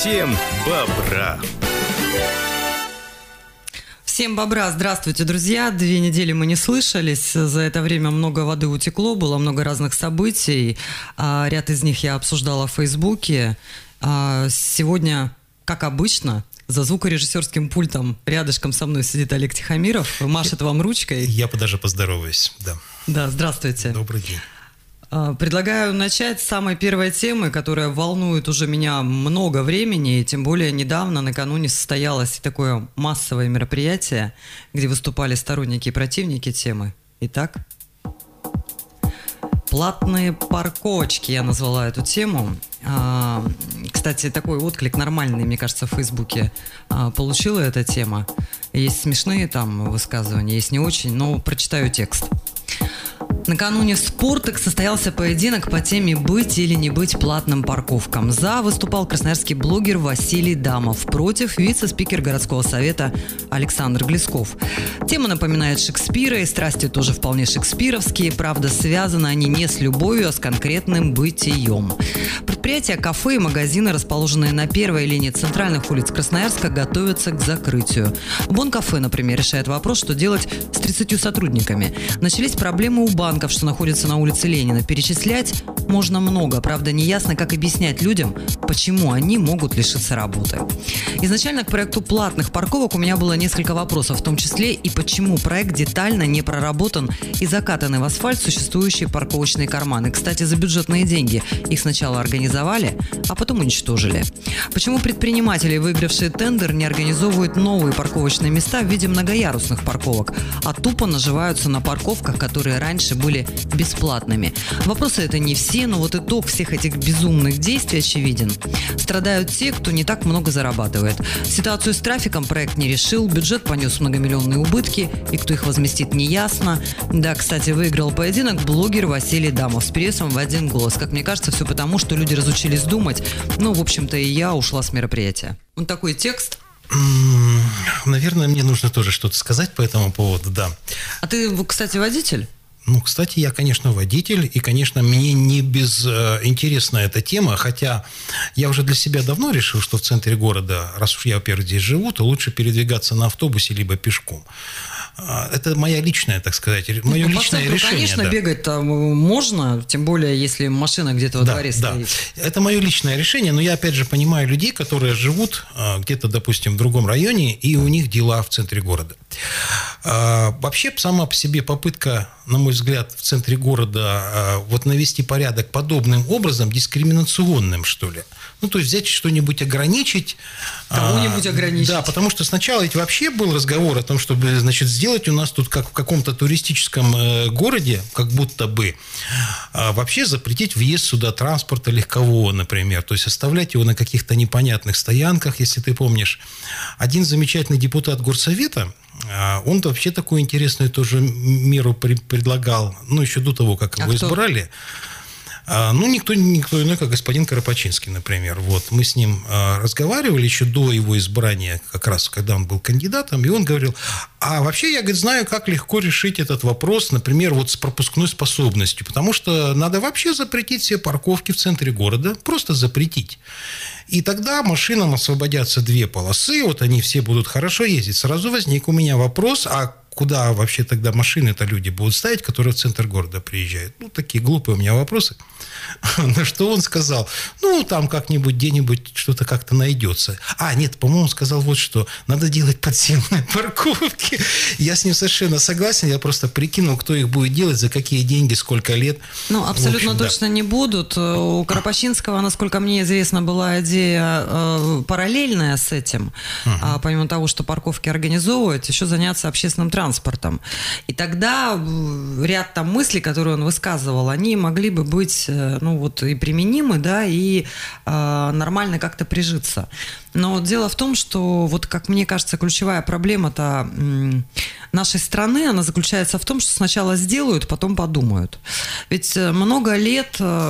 Всем бобра! Всем бобра, здравствуйте, друзья. 2 недели мы не слышались. За это время много воды утекло, было много разных событий. Ряд из них я обсуждала в Фейсбуке. Сегодня, как обычно, за звукорежиссерским пультом рядышком со мной сидит Олег Тихомиров, машет вам ручкой. Я даже поздороваюсь, да. Да, здравствуйте. Добрый день. Предлагаю начать с самой первой темы, которая волнует уже меня много времени, и тем более недавно, накануне, состоялось такое массовое мероприятие, где выступали сторонники и противники темы. Итак, платные парковочки, я назвала эту тему. Кстати, такой отклик нормальный, мне кажется, в Фейсбуке получила эта тема. Есть смешные там высказывания, есть не очень, но прочитаю текст. Накануне в «Спортек» состоялся поединок по теме «Быть или не быть платным парковкам». За выступал красноярский блогер Василий Дамов, против вице-спикер городского совета Александр Глесков. Тема напоминает Шекспира, и страсти тоже вполне шекспировские. Правда, связаны они не с любовью, а с конкретным бытием. Предприятия, кафе и магазины, расположенные на первой линии центральных улиц Красноярска, готовятся к закрытию. Бон-кафе, например, решает вопрос, что делать с 30 сотрудниками. Начались проблемы у банков, что находятся на улице Ленина. Перечислять можно много. Правда, неясно, как объяснять людям, почему они могут лишиться работы. Изначально к проекту платных парковок у меня было несколько вопросов, в том числе и почему проект детально не проработан и закатаны в асфальт существующие парковочные карманы. Кстати, за бюджетные деньги их сначала организовали, а потом уничтожили. Почему предприниматели, выигравшие тендер, не организовывают новые парковочные места в виде многоярусных парковок, а тупо наживаются на парковках, которые раньше были бесплатными? Вопросы это не все, но вот итог всех этих безумных действий очевиден. Страдают те, кто не так много зарабатывает. Ситуацию с трафиком проект не решил, бюджет понес многомиллионные убытки, и кто их возместит, не ясно. Да, кстати, выиграл поединок блогер Василий Дамов с прессом в один голос. Как мне кажется, все потому, что люди разучились думать. Ну, в общем-то, и я ушла с мероприятия. Вот такой текст. Наверное, мне нужно тоже что-то сказать по этому поводу, да. А ты, кстати, водитель? Ну, кстати, я, конечно, водитель, и, конечно, мне не безинтересна эта тема, хотя я уже для себя давно решил, что в центре города, раз уж я, во-первых, здесь живу, то лучше передвигаться на автобусе либо пешком. Это моя личная, так сказать, мое личное решение. Конечно, да. Бегать там можно, тем более, если машина где-то во дворе стоит. Да. Это мое личное решение, но я, опять же, понимаю людей, которые живут где-то, допустим, в другом районе, и у них дела в центре города. Вообще, сама по себе попытка, на мой взгляд, в центре города вот навести порядок подобным образом, дискриминационным, что ли. Ну, то есть взять что-нибудь ограничить. Кого-нибудь ограничить. Да, потому что сначала ведь вообще был разговор о том, чтобы, значит, сделать у нас тут, как в каком-то туристическом городе, как будто бы, вообще запретить въезд сюда транспорта легкового, например. То есть оставлять его на каких-то непонятных стоянках, если ты помнишь. Один замечательный депутат горсовета, он вообще такую интересную тоже меру предлагал, ну, еще до того, как его избрали. Ну, никто иной, как господин Карапачинский, например. Вот, мы с ним разговаривали еще до его избрания, как раз, когда он был кандидатом, и он говорил, а вообще я, говорит, знаю, как легко решить этот вопрос, например, вот с пропускной способностью, потому что надо вообще запретить все парковки в центре города, просто запретить. И тогда машинам освободятся 2 полосы, вот они все будут хорошо ездить. Сразу возник у меня вопрос, а куда вообще тогда машины-то люди будут ставить, которые в центр города приезжают? Ну, такие глупые у меня вопросы. На что он сказал, ну, там как-нибудь, где-нибудь что-то как-то найдется. Нет, по-моему, сказал вот что, надо делать подземные парковки. Я с ним совершенно согласен, я просто прикинул, кто их будет делать, за какие деньги, сколько лет. Ну, абсолютно общем, точно не будут. У Карапачинского, насколько мне известно, была идея параллельная с этим. Помимо того, что парковки организовывать, еще заняться общественным транспортом. И тогда ряд там мыслей, которые он высказывал, они могли бы быть, ну, вот и применимы, да, и нормально как-то прижиться. Но дело в том, что, вот как мне кажется, ключевая проблема-то нашей страны, она заключается в том, что сначала сделают, потом подумают. Ведь много лет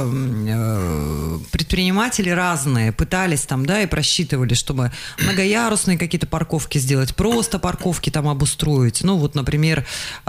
предприниматели разные пытались там, да, и просчитывали, чтобы многоярусные какие-то парковки сделать, просто парковки там обустроить. Ну, вот, например,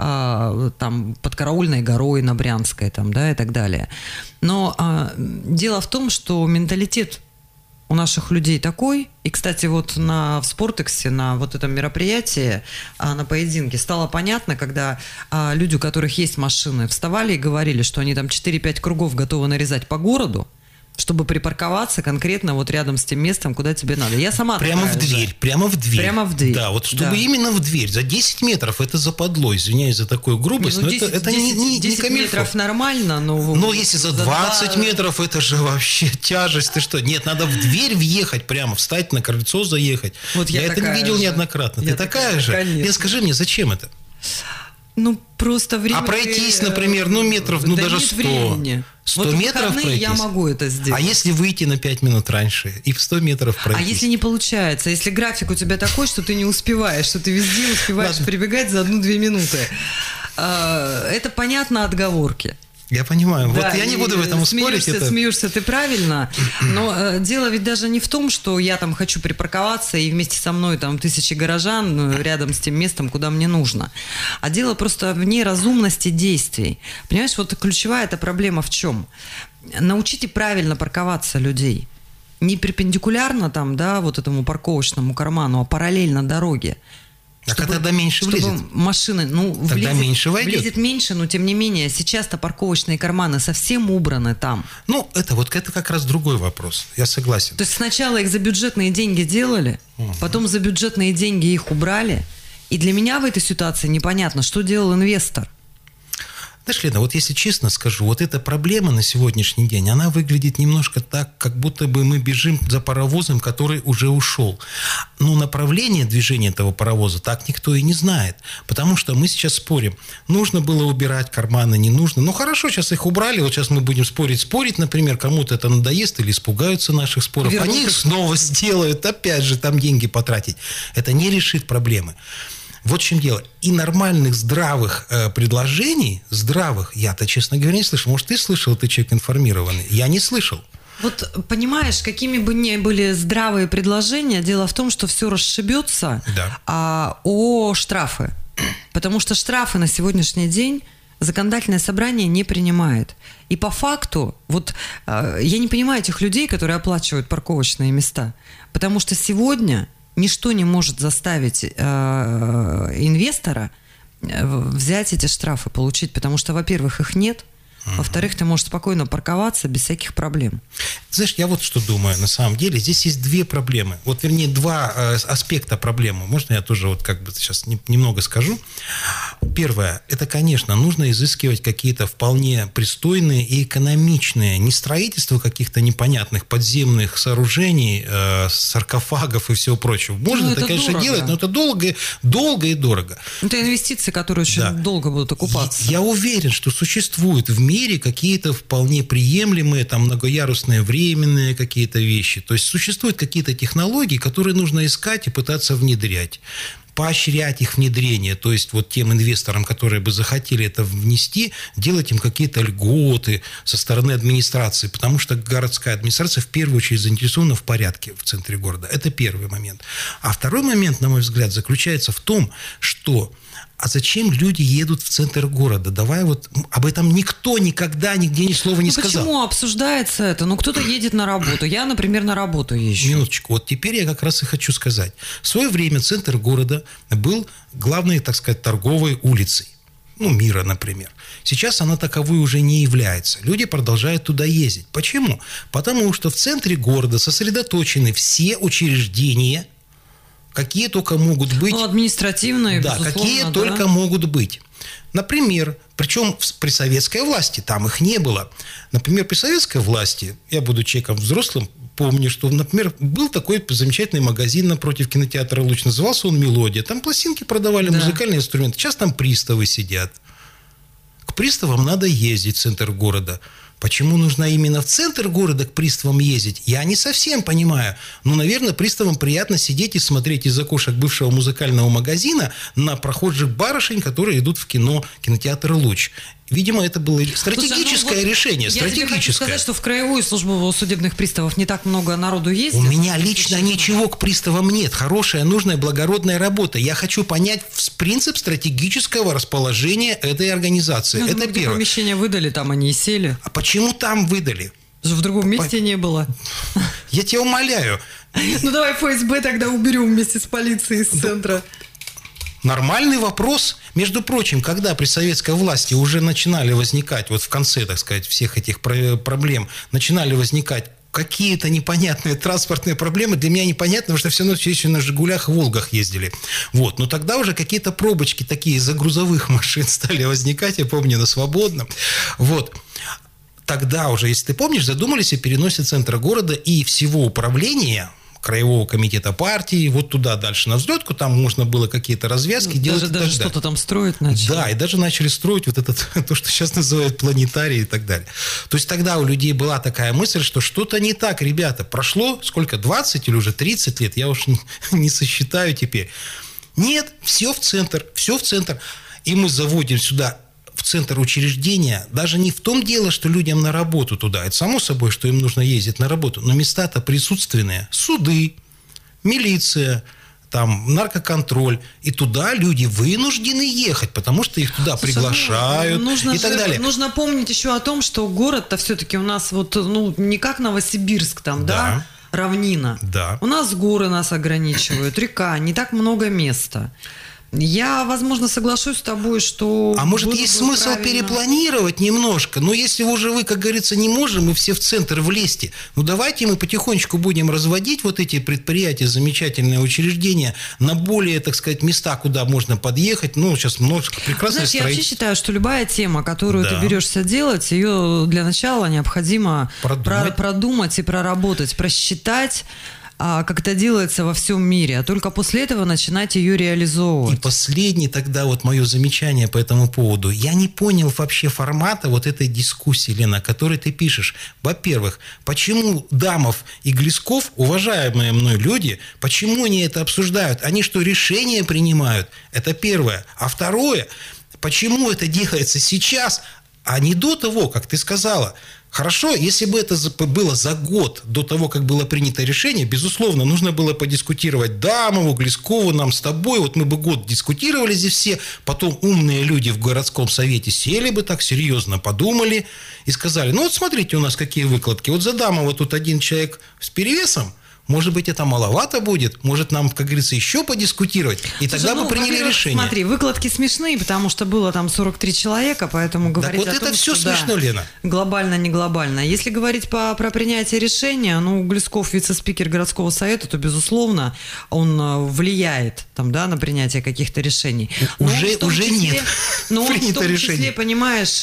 там под Караульной горой на Брянской, там, да, и так далее. Но дело в том, что менталитет у наших людей такой. И, кстати, вот в Спортексе, на вот этом мероприятии, на поединке, стало понятно, когда люди, у которых есть машины, вставали и говорили, что они там 4-5 кругов готовы нарезать по городу, чтобы припарковаться конкретно вот рядом с тем местом, куда тебе надо. Я сама прямо в дверь, прямо в дверь. Прямо в дверь. Да, вот чтобы именно в дверь. За 10 метров это западло, извиняюсь за такую грубость, но 10, это не 10 метров нормально, но... Но если за 20 метров, это же вообще тяжесть. Ты что? Нет, надо в дверь въехать прямо, встать на крыльцо, заехать. Вот я это не видел же. неоднократно. Ты такая же? Конечно. Скажи мне, зачем это? Ну, просто время... А пройтись, например, метров, да даже 100. Времени. 100 вот метров пройтись? Я могу это сделать. А если выйти на 5 минут раньше и в 100 метров пройтись? А если не получается? Если график у тебя такой, что ты не успеваешь, что ты везде успеваешь прибегать за 1-2 минуты? Это понятно отговорки. Я понимаю. Да, вот я не буду в этом спорить. Смеешься ты правильно, но дело ведь даже не в том, что я там хочу припарковаться и вместе со мной там 1000 горожан рядом с тем местом, куда мне нужно. А дело просто в неразумности действий. Понимаешь, вот ключевая эта проблема в чем? Научите правильно парковаться людей. Не перпендикулярно там, да, вот этому парковочному карману, а параллельно дороге. А тогда меньше влезет. Машины, тогда меньше войдет. Влезет меньше, но тем не менее, сейчас-то парковочные карманы совсем убраны там. Это как раз другой вопрос. Я согласен. То есть сначала их за бюджетные деньги делали, потом за бюджетные деньги их убрали. И для меня в этой ситуации непонятно, что делал инвестор. Знаешь, Лена, вот если честно скажу, вот эта проблема на сегодняшний день, она выглядит немножко так, как будто бы мы бежим за паровозом, который уже ушел. Но направление движения этого паровоза так никто и не знает. Потому что мы сейчас спорим, нужно было убирать карманы, не нужно. Ну хорошо, сейчас их убрали, вот сейчас мы будем спорить, например, кому-то это надоест или испугаются наших споров. Они их снова сделают, опять же, там деньги потратить. Это не решит проблемы. Вот в чем дело. И нормальных, здравых предложений, я-то, честно говоря, не слышал. Может, ты слышал, ты человек информированный. Я не слышал. Вот понимаешь, какими бы ни были здравые предложения, дело в том, что все расшибется о штрафы. Потому что штрафы на сегодняшний день законодательное собрание не принимает. И по факту, я не понимаю этих людей, которые оплачивают парковочные места. Потому что сегодня... Ничто не может заставить инвестора взять эти штрафы, получить, потому что, во-первых, их нет, во-вторых, ты можешь спокойно парковаться без всяких проблем. Знаешь, я вот что думаю, на самом деле, здесь есть две проблемы, вернее, два аспекта проблемы. Можно я тоже сейчас немного скажу? Первое, это, конечно, нужно изыскивать какие-то вполне пристойные и экономичные, не строительство каких-то непонятных подземных сооружений, саркофагов и всего прочего. Можно это, конечно, дорого делать, но это долго и дорого. Это инвестиции, которые очень долго будут окупаться. Я уверен, что существует в мире какие-то вполне приемлемые, там, многоярусные временные какие-то вещи. То есть существуют какие-то технологии, которые нужно искать и пытаться внедрять. Поощрять их внедрение, то есть тем инвесторам, которые бы захотели это внести, делать им какие-то льготы со стороны администрации, потому что городская администрация в первую очередь заинтересована в порядке в центре города. Это первый момент. А второй момент, на мой взгляд, заключается в том, что зачем люди едут в центр города? Давай об этом никто никогда нигде ни слова не сказал. Почему обсуждается это? Кто-то едет на работу. Я, например, на работу езжу. Минуточку. Теперь я как раз и хочу сказать. В свое время центр города был главной, так сказать, торговой улицей. Мира, например. Сейчас она таковой уже не является. Люди продолжают туда ездить. Почему? Потому что в центре города сосредоточены все учреждения, какие только могут быть. Административные, безусловно. Какие только могут быть. Например, причем при советской власти там их не было. Например, при советской власти, я буду человеком взрослым, помню, что, например, был такой замечательный магазин напротив кинотеатра «Луч», назывался он «Мелодия». Там пластинки продавали, музыкальные инструменты. Сейчас там приставы сидят. К приставам надо ездить в центр города. Почему нужно именно в центр города к приставам ездить, я не совсем понимаю. Наверное, приставам приятно сидеть и смотреть из окошек бывшего музыкального магазина на прохожих барышень, которые идут в кинотеатр «Луч». Видимо, это было стратегическое решение. Я тебе хочу сказать, что в краевую службу судебных приставов не так много народу ездит. У меня лично ничего к приставам нет. Хорошая, нужная, благородная работа. Я хочу понять принцип стратегического расположения этой организации. Это первое. Помещение выдали, там они и сели. А почему там выдали? В другом месте не было. Я тебя умоляю. Ну, давай ФСБ тогда уберем вместе с полицией из центра. Нормальный вопрос. Между прочим, когда при советской власти уже начинали возникать, вот в конце, так сказать, всех этих проблем, начинали возникать какие-то непонятные транспортные проблемы, для меня непонятно, потому что все равно все еще на «Жигулях» и «Волгах» ездили. Вот. Но тогда уже какие-то пробочки такие из-за грузовых машин стали возникать, я помню, на Свободном. Вот. Тогда уже, если ты помнишь, задумались о переносе центра города и всего управления Краевого комитета партии, вот туда дальше на взлетку, там можно было какие-то развязки делать. Даже что-то там строить начали. Да, и даже начали строить вот этот, то, что сейчас называют планетарий и так далее. То есть тогда у людей была такая мысль, что что-то не так, ребята. Прошло сколько, 20 или уже 30 лет, я уж не сосчитаю теперь. Нет, все в центр. И мы заводим сюда в центр учреждения, даже не в том дело, что людям на работу туда. Это само собой, что им нужно ездить на работу. Но места-то присутственные. Суды, милиция, там, наркоконтроль. И туда люди вынуждены ехать, потому что их туда приглашают и так далее. Нужно помнить еще о том, что город-то все-таки у нас вот, не как Новосибирск там, да? Равнина. Да. У нас горы нас ограничивают, река, не так много места. Я, возможно, соглашусь с тобой, что... А может, есть смысл перепланировать немножко? Но если уже вы, как говорится, не можем, мы все в центр влезьте, давайте мы потихонечку будем разводить вот эти предприятия, замечательные учреждения на более, так сказать, места, куда можно подъехать. Сейчас множество прекрасных строительств. Я вообще считаю, что любая тема, которую ты берешься делать, ее для начала необходимо продумать и проработать, просчитать, как это делается во всем мире, а только после этого начинать ее реализовывать. И последнее тогда вот мое замечание по этому поводу. Я не понял вообще формата вот этой дискуссии, Лена, о которой ты пишешь. Во-первых, почему Дамов и Глесков, уважаемые мной люди, почему они это обсуждают? Они что, решения принимают? Это первое. А второе, почему это делается сейчас, а не до того, как ты сказала? Хорошо, если бы это было за год до того, как было принято решение, безусловно, нужно было подискутировать Дамову, Глескову, нам с тобой. Вот мы бы год дискутировали здесь все, потом умные люди в городском совете сели бы так серьезно, подумали и сказали, вот смотрите у нас какие выкладки. Вот за Дамова тут один человек с перевесом, может быть, это маловато будет, может, нам, как говорится, еще подискутировать, и тогда бы приняли решение. Смотри, выкладки смешные, потому что было там 43 человека, поэтому говорить так вот о том, это все что, смешно, Лена. Глобально, не глобально. Если говорить про принятие решения, Глесков вице-спикер городского совета, то, безусловно, он влияет там, на принятие каких-то решений. Уже нет. Но в том числе, понимаешь,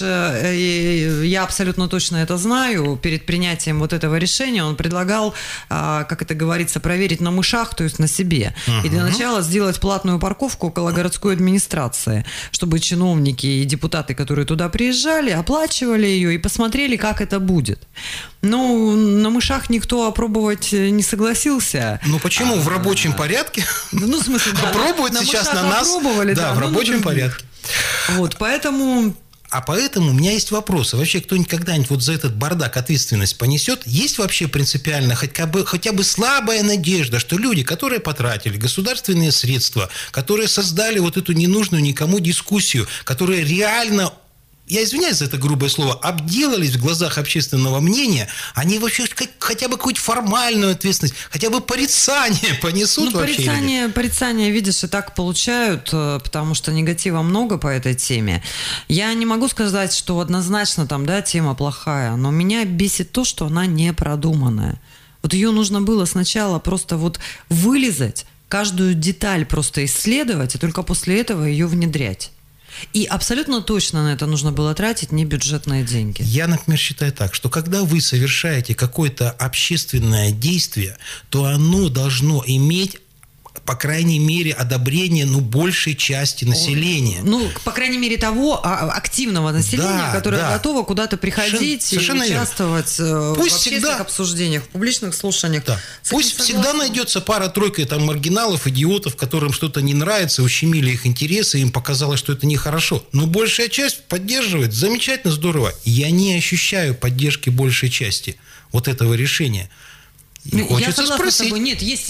я абсолютно точно это знаю, перед принятием вот этого решения он предлагал, как это говорится, проверить на мышах, то есть на себе. И для начала сделать платную парковку около городской администрации, чтобы чиновники и депутаты, которые туда приезжали, оплачивали ее и посмотрели, как это будет. На мышах никто опробовать не согласился. Почему? В рабочем порядке? В смысле, да. Опробуют сейчас на нас. Да, в рабочем порядке. Поэтому... А поэтому у меня есть вопросы. Вообще, кто-нибудь когда-нибудь вот за этот бардак ответственность понесет? Есть вообще принципиально хотя бы слабая надежда, что люди, которые потратили государственные средства, которые создали вот эту ненужную никому дискуссию, которые реально... Я извиняюсь за это грубое слово, обделались в глазах общественного мнения, они вообще хотя бы какую-то формальную ответственность, хотя бы порицание понесут вообще. Порицание, видишь, и так получают, потому что негатива много по этой теме. Я не могу сказать, что однозначно там, тема плохая, но меня бесит то, что она не продуманная. Вот ее нужно было сначала просто вылезать, каждую деталь просто исследовать, и только после этого ее внедрять. И абсолютно точно на это нужно было тратить небюджетные деньги. Я, например, считаю так, что когда вы совершаете какое-то общественное действие, то оно должно иметь, по крайней мере, одобрение большей части населения. По крайней мере, того активного населения, которое готово куда-то приходить и участвовать в общественных обсуждениях, в публичных слушаниях. Да. Пусть всегда найдется пара-тройка маргиналов, идиотов, которым что-то не нравится, ущемили их интересы, им показалось, что это нехорошо. Но большая часть поддерживает. Замечательно, здорово. Я не ощущаю поддержки большей части вот этого решения. Я согласна с тобой. Нет, есть,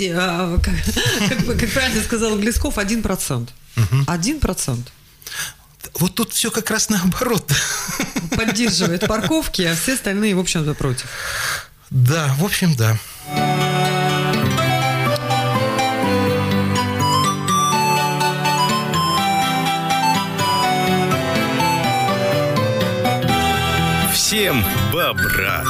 как правильно сказал Глесков, 1%. 1%. Вот тут все как раз наоборот. Поддерживает парковки, а все остальные, в общем-то, против. Да, в общем, да. Всем бобра!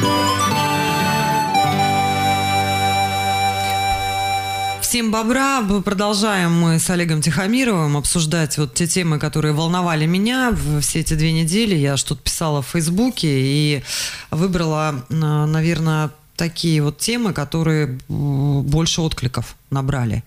Всем бобра. Продолжаем мы с Олегом Тихомировым обсуждать вот те темы, которые волновали меня все эти 2 недели. Я что-то писала в Фейсбуке и выбрала, наверное, такие вот темы, которые больше откликов набрали.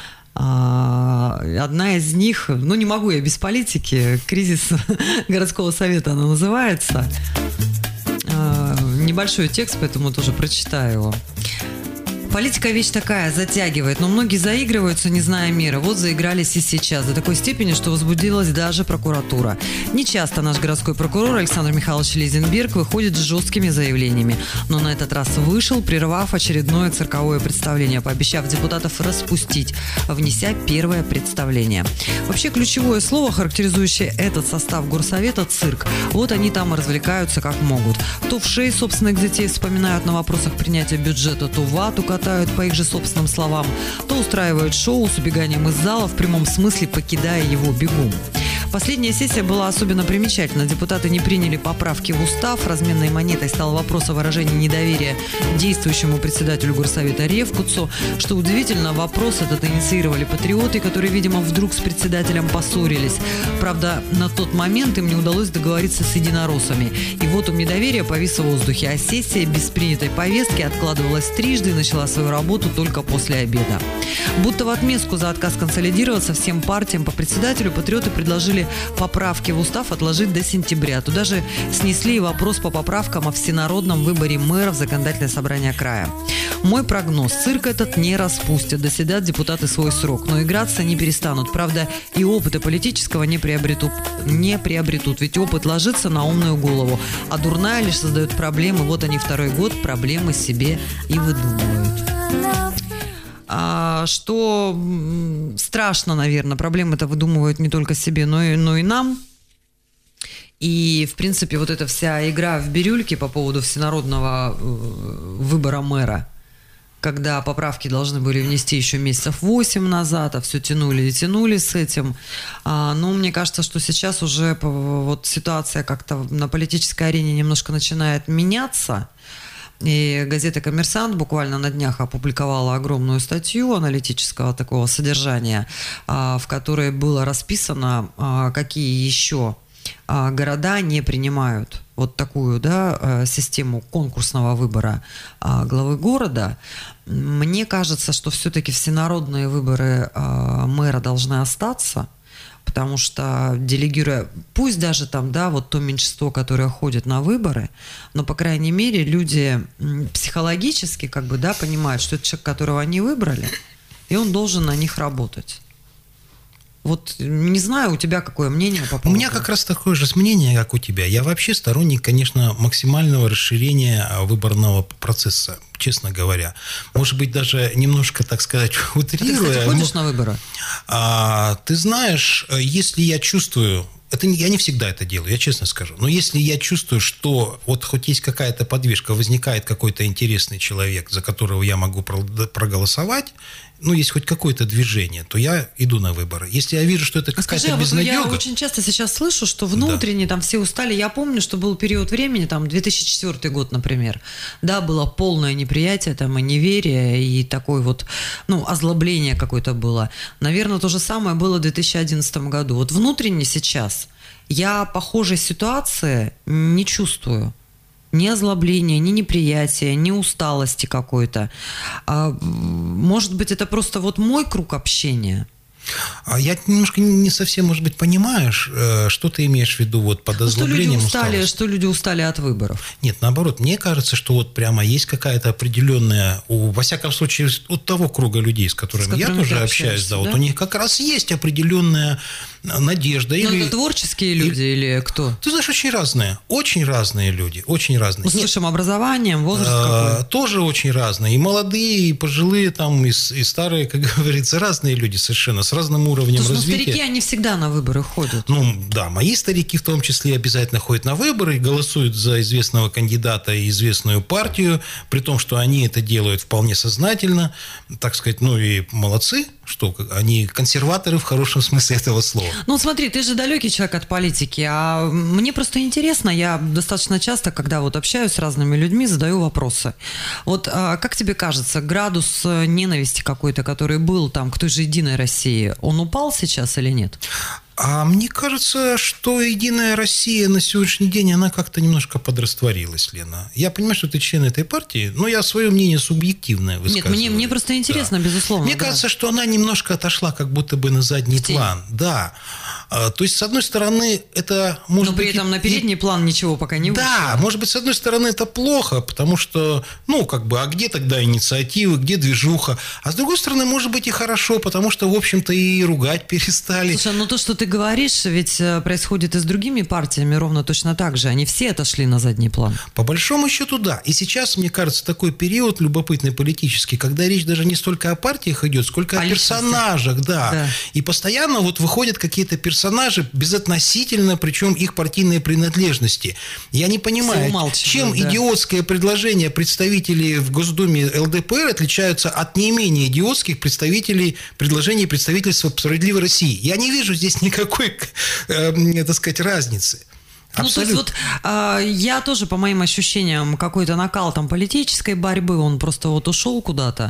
Одна из них, не могу я без политики, кризис городского совета она называется. Небольшой текст, поэтому тоже прочитаю его. Политика вещь такая, затягивает, но многие заигрываются, не зная меры. Вот заигрались и сейчас, до такой степени, что возбудилась даже прокуратура. Нечасто наш городской прокурор Александр Михайлович Лизенберг выходит с жесткими заявлениями, но на этот раз вышел, прервав очередное цирковое представление, пообещав депутатов распустить, внеся первое представление. Вообще ключевое слово, характеризующее этот состав горсовета – цирк. Вот они там и развлекаются как могут. То в шеи собственных детей вспоминают на вопросах принятия бюджета, то вату катают, по их же собственным словам, то устраивают шоу с убеганием из зала, в прямом смысле покидая его бегом. Последняя сессия была особенно примечательна. Депутаты не приняли поправки в устав. Разменной монетой стал вопрос о выражении недоверия действующему председателю горсовета Ревкуцу. Что удивительно, вопрос этот инициировали патриоты, которые, видимо, вдруг с председателем поссорились. Правда, на тот момент им не удалось договориться с единороссами. И вот недоверие повисло в воздухе, а сессия без принятой повестки откладывалась трижды и начала свою работу только после обеда. Будто в отместку за отказ консолидироваться всем партиям по председателю патриоты предложили поправки в устав отложить до сентября. Туда же снесли вопрос по поправкам о всенародном выборе мэра в законодательное собрание края. Мой прогноз: цирк этот не распустят, досидят депутаты свой срок, но играться не перестанут. Правда, и опыта политического не приобретут, ведь опыт ложится на умную голову, а дурная лишь создает проблемы. Вот они 2-й год проблемы себе и выдумывают. Что страшно, наверное, проблемы-то выдумывают не только себе, но и нам. И, в принципе, вот эта вся игра в бирюльки по поводу всенародного выбора мэра, когда поправки должны были внести еще месяцев 8 назад, а все тянули и тянули с этим. Мне кажется, что сейчас уже вот ситуация как-то на политической арене немножко начинает меняться. И газета «Коммерсант» буквально на днях опубликовала огромную статью аналитического такого содержания, в которой было расписано, какие еще города не принимают вот такую, систему конкурсного выбора главы города. Мне кажется, что все-таки всенародные выборы мэра должны остаться, потому что делегируя, пусть даже там, вот то меньшинство, которое ходит на выборы, но, по крайней мере, люди психологически понимают, что это человек, которого они выбрали, и он должен на них работать. Вот не знаю, у тебя какое мнение по поводу... У меня как раз такое же мнение, как у тебя. Я вообще сторонник, конечно, максимального расширения выборного процесса, честно говоря. Может быть, даже немножко, так сказать, утрируя. Ты, кстати, ходишь на выборы? Ты знаешь, если я чувствую... Я не всегда это делаю, я честно скажу. Но если я чувствую, что вот хоть есть какая-то подвижка, возникает какой-то интересный человек, за которого я могу проголосовать, есть хоть какое-то движение, то я иду на выборы. Если я вижу, что это какая-то безнадега... Я очень часто сейчас слышу, что внутренне там все устали. Я помню, что был период времени, 2004 год, например. Да, было полное неприятие, и неверие, и такое вот, озлобление какое-то было. Наверное, то же самое было в 2011 году. Вот внутренне сейчас я похожей ситуации не чувствую. Ни озлобления, ни неприятия, ни усталости какой-то. Может быть, это просто вот мой круг общения. Я немножко не совсем, может быть, понимаешь, что ты имеешь в виду вот под озлоблением, что люди устали от выборов. Нет, наоборот, мне кажется, что вот прямо есть какая-то определенная, во всяком случае, от того круга людей, с которыми я тоже общаюсь, вот у них как раз есть определенная надежда. Это творческие люди или кто? Ты знаешь, очень разные люди, очень разные. С высшим образованием, возраст какой? Тоже очень разные, и молодые, и пожилые, и старые, как говорится, разные люди совершенно, с разным уровнем развития. Старики, они всегда на выборы ходят. Мои старики в том числе обязательно ходят на выборы и голосуют за известного кандидата и известную партию, при том, что они это делают вполне сознательно, так сказать, и молодцы. Что, они консерваторы в хорошем смысле этого слова. Ну, смотри, ты же далекий человек от политики, а мне просто интересно, я достаточно часто, когда вот общаюсь с разными людьми, задаю вопросы. Вот как тебе кажется, градус ненависти какой-то, который был там к той же «Единой России», он упал сейчас или нет? А мне кажется, что «Единая Россия» на сегодняшний день, она как-то немножко подрастворилась, Лена. Я понимаю, что ты член этой партии, но я свое мнение субъективное высказываю. Нет, мне просто интересно, да. Безусловно. Мне кажется, что она немножко отошла как будто бы на задний план. Да. То есть, с одной стороны, это может быть... Но при этом на передний план ничего пока не вышло. Да, может быть, с одной стороны, это плохо, потому что, а где тогда инициативы, где движуха? А с другой стороны, может быть, и хорошо, потому что, в общем-то, и ругать перестали. Слушай, то, что ты говоришь, ведь происходит и с другими партиями ровно точно так же. Они все отошли на задний план. По большому счету, да. И сейчас, мне кажется, такой период любопытный политический, когда речь даже не столько о партиях идет, сколько о персонажах, да. И постоянно вот выходят какие-то персонажи безотносительно, причем их партийные принадлежности. Я не понимаю, чем идиотское предложение представителей в Госдуме ЛДПР отличаются от не менее идиотских предложений представительства «Справедливой России». Я не вижу здесь никакой, так сказать, разницы. Абсолютно. То есть я тоже, по моим ощущениям, какой-то накал там политической борьбы, он просто вот ушел куда-то.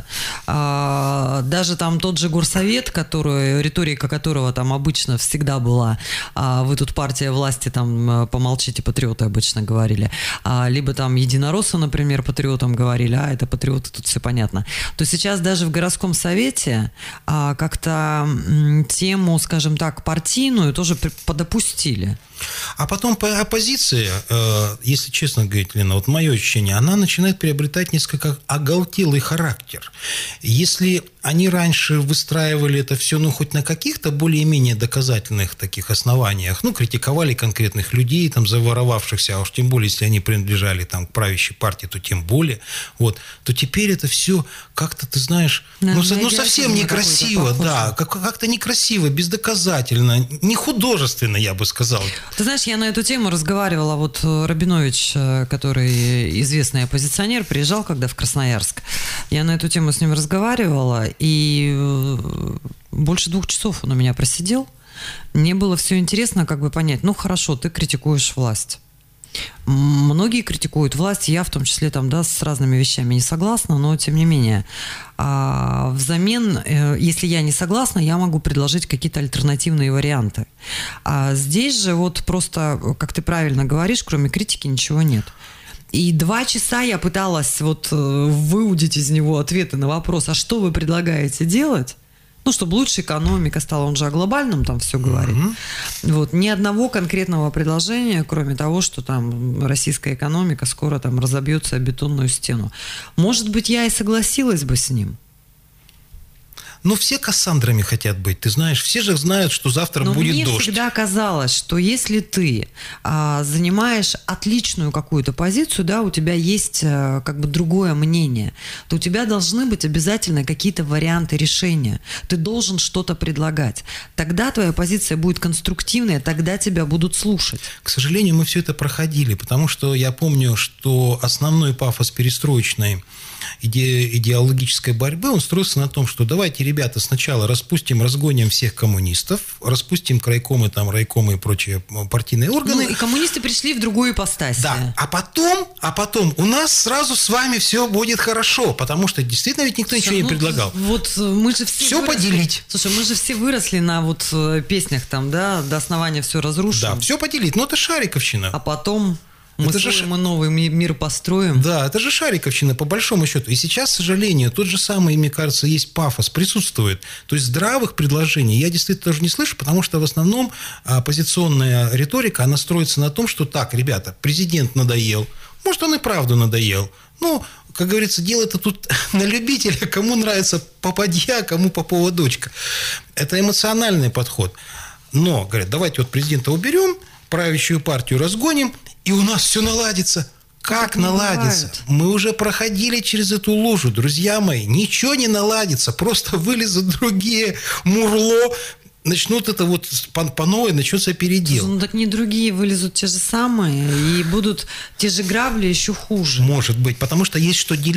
Даже там тот же горсовет, риторика которого там обычно всегда была, вы тут партия власти, там помолчите, патриоты обычно говорили. Либо там единороссы, например, патриотам говорили, это патриоты, тут все понятно. То сейчас даже в городском совете как-то тему, скажем так, партийную тоже подопустили. А потом оппозиция, если честно говорить, Лена, вот мое ощущение, она начинает приобретать несколько оголтелый характер. Если они раньше выстраивали это все, хоть на каких-то более-менее доказательных таких основаниях, критиковали конкретных людей, там, заворовавшихся, а уж тем более, если они принадлежали там к правящей партии, то тем более, то теперь это все как-то, ты знаешь, совсем некрасиво, да, как-то некрасиво, бездоказательно, не художественно, я бы сказал. Ты знаешь, я на эту тему разговаривала, Рабинович, который известный оппозиционер, приезжал когда в Красноярск, я на эту тему с ним разговаривала, и больше 2 часов он у меня просидел. Мне было все интересно понять, хорошо, ты критикуешь власть. Многие критикуют власть, я в том числе с разными вещами не согласна, но тем не менее. Взамен, если я не согласна, я могу предложить какие-то альтернативные варианты. А здесь же просто, как ты правильно говоришь, кроме критики ничего нет. И 2 часа я пыталась выудить из него ответы на вопрос, а что вы предлагаете делать? Чтобы лучше экономика стала, он же о глобальном там все говорит. Ни одного конкретного предложения, кроме того, что там российская экономика скоро там разобьется о бетонную стену. Может быть, я и согласилась бы с ним. Все Кассандрами хотят быть, ты знаешь, все же знают, что завтра будет дождь. Но мне всегда казалось, что если ты занимаешь отличную какую-то позицию, у тебя есть другое мнение, то у тебя должны быть обязательно какие-то варианты решения. Ты должен что-то предлагать. Тогда твоя позиция будет конструктивная, тогда тебя будут слушать. К сожалению, мы все это проходили, потому что я помню, что основной пафос перестроечной идеологической борьбы, он строился на том, что давайте, ребята, сначала разгоним всех коммунистов, распустим крайкомы, райкомы и прочие партийные органы. И коммунисты пришли в другую ипостась. Да, а потом у нас сразу с вами все будет хорошо, потому что действительно ведь никто ничего не предлагал. Мы же все поделить. Слушай, мы же все выросли на песнях до основания все разрушим. Да, все поделить, это шариковщина. А потом... Мы новый мир построим. Да, это же шариковщина, по большому счету. И сейчас, к сожалению, тот же самый, мне кажется, есть пафос, присутствует. То есть здравых предложений я действительно тоже не слышу, потому что в основном оппозиционная риторика, она строится на том, что так, ребята, президент надоел. Может, он и правду надоел. Как говорится, дело-то тут на любителя, кому нравится попадья, кому попова дочка. Это эмоциональный подход. Но, говорят, давайте президента уберем, правящую партию разгоним, и у нас все наладится. Как наладится? Мы уже проходили через эту лужу, друзья мои. Ничего не наладится. Просто вылезут другие мурло, начнут это по новой, начнется передел. Так не другие вылезут те же самые, и будут те же грабли еще хуже. Может быть, потому что есть что делить.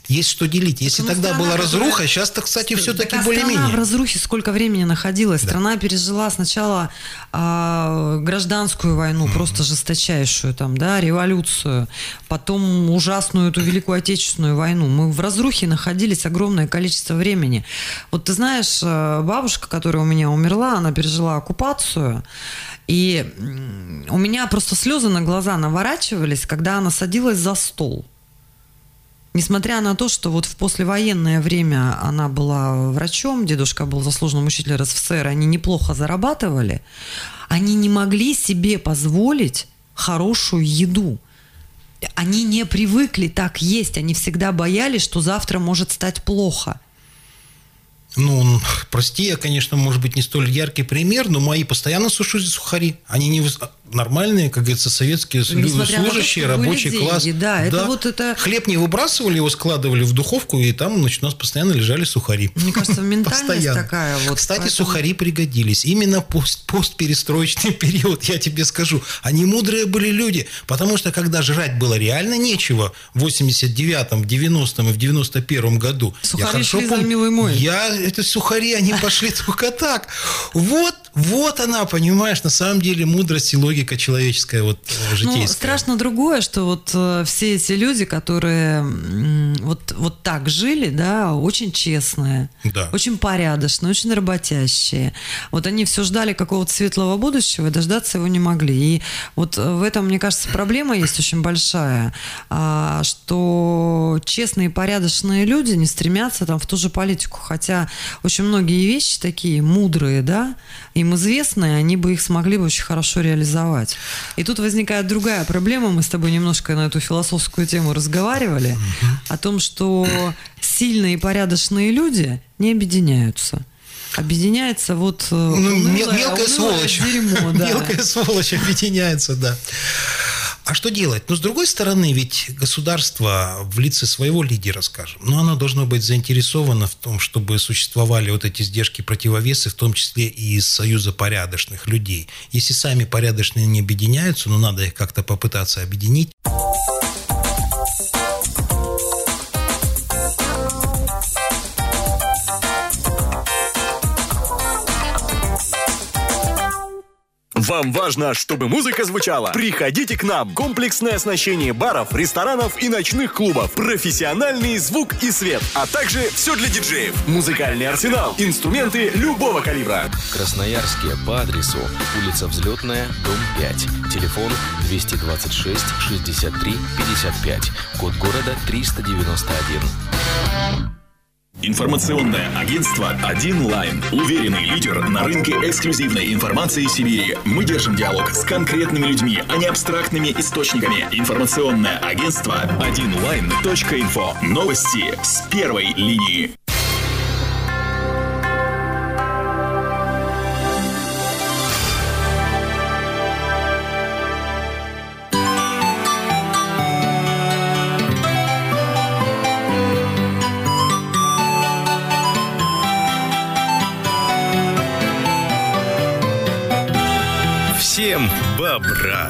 Есть что делить. Если тогда была разруха, сейчас-то, кстати, все-таки более-менее. Страна в разрухе сколько времени находилась. Да. Страна пережила сначала гражданскую войну, просто жесточайшую, там, да, революцию, потом ужасную эту Великую Отечественную войну. Мы в разрухе находились огромное количество времени. Вот ты знаешь, бабушка, которая у меня умерла, она пережила оккупацию, и у меня просто слезы на глаза наворачивались, когда она садилась за стол. Несмотря на то, что вот в послевоенное время она была врачом, дедушка был заслуженным учителем РСФСР, они неплохо зарабатывали, они не могли себе позволить хорошую еду. Они не привыкли так есть, они всегда боялись, что завтра может стать плохо. Ну, прости, я, конечно, может быть, не столь яркий пример, но мои постоянно сушили сухари. Они не нормальные, как говорится, советские служащие, рабочий класс. Да, это вот это... Хлеб не выбрасывали, его складывали в духовку, и там, значит, у нас постоянно лежали сухари. Мне кажется, ментальность такая вот. Кстати, поэтому... сухари пригодились. Именно постперестроечный период, я тебе скажу. Они мудрые были люди, потому что, когда жрать было реально нечего в 89-м, 90-м и в 91-м году... Сухари шли за милый мой. Это сухари, они пошли только так. Вот она, понимаешь, на самом деле мудрость и логика человеческая, вот житейская. Ну, страшно другое, что вот все эти люди, которые вот так жили, да, очень честные, да, очень порядочные, очень работящие. Вот они все ждали какого-то светлого будущего, и дождаться его не могли. И вот в этом, мне кажется, проблема есть очень большая, что честные и порядочные люди не стремятся там в ту же политику, хотя очень многие вещи такие мудрые, да, им известные, они бы их смогли бы очень хорошо реализовать. И тут возникает другая проблема, мы с тобой немножко на эту философскую тему разговаривали, о том, что сильные и порядочные люди не объединяются. Объединяется вот мелкая сволочь. Дерьмо, да. Мелкая сволочь объединяется, да. А что делать? Ну, с другой стороны, ведь государство в лице своего лидера, скажем, но оно должно быть заинтересовано в том, чтобы существовали вот эти сдержки, противовесы, в том числе и из союза порядочных людей. Если сами порядочные не объединяются, ну, надо их как-то попытаться объединить. Вам важно, чтобы музыка звучала? Приходите к нам. Комплексное оснащение баров, ресторанов и ночных клубов. Профессиональный звук и свет. А также все для диджеев. Музыкальный арсенал. Инструменты любого калибра. Красноярске по адресу улица Взлетная, дом 5. Телефон 226 63 55. Код города 391. Информационное агентство «Один Лайн». Уверенный лидер на рынке эксклюзивной информации Сибири. Мы держим диалог с конкретными людьми, а не абстрактными источниками. Информационное агентство одинлайн.инфо. Новости с первой линии. Всем бобра!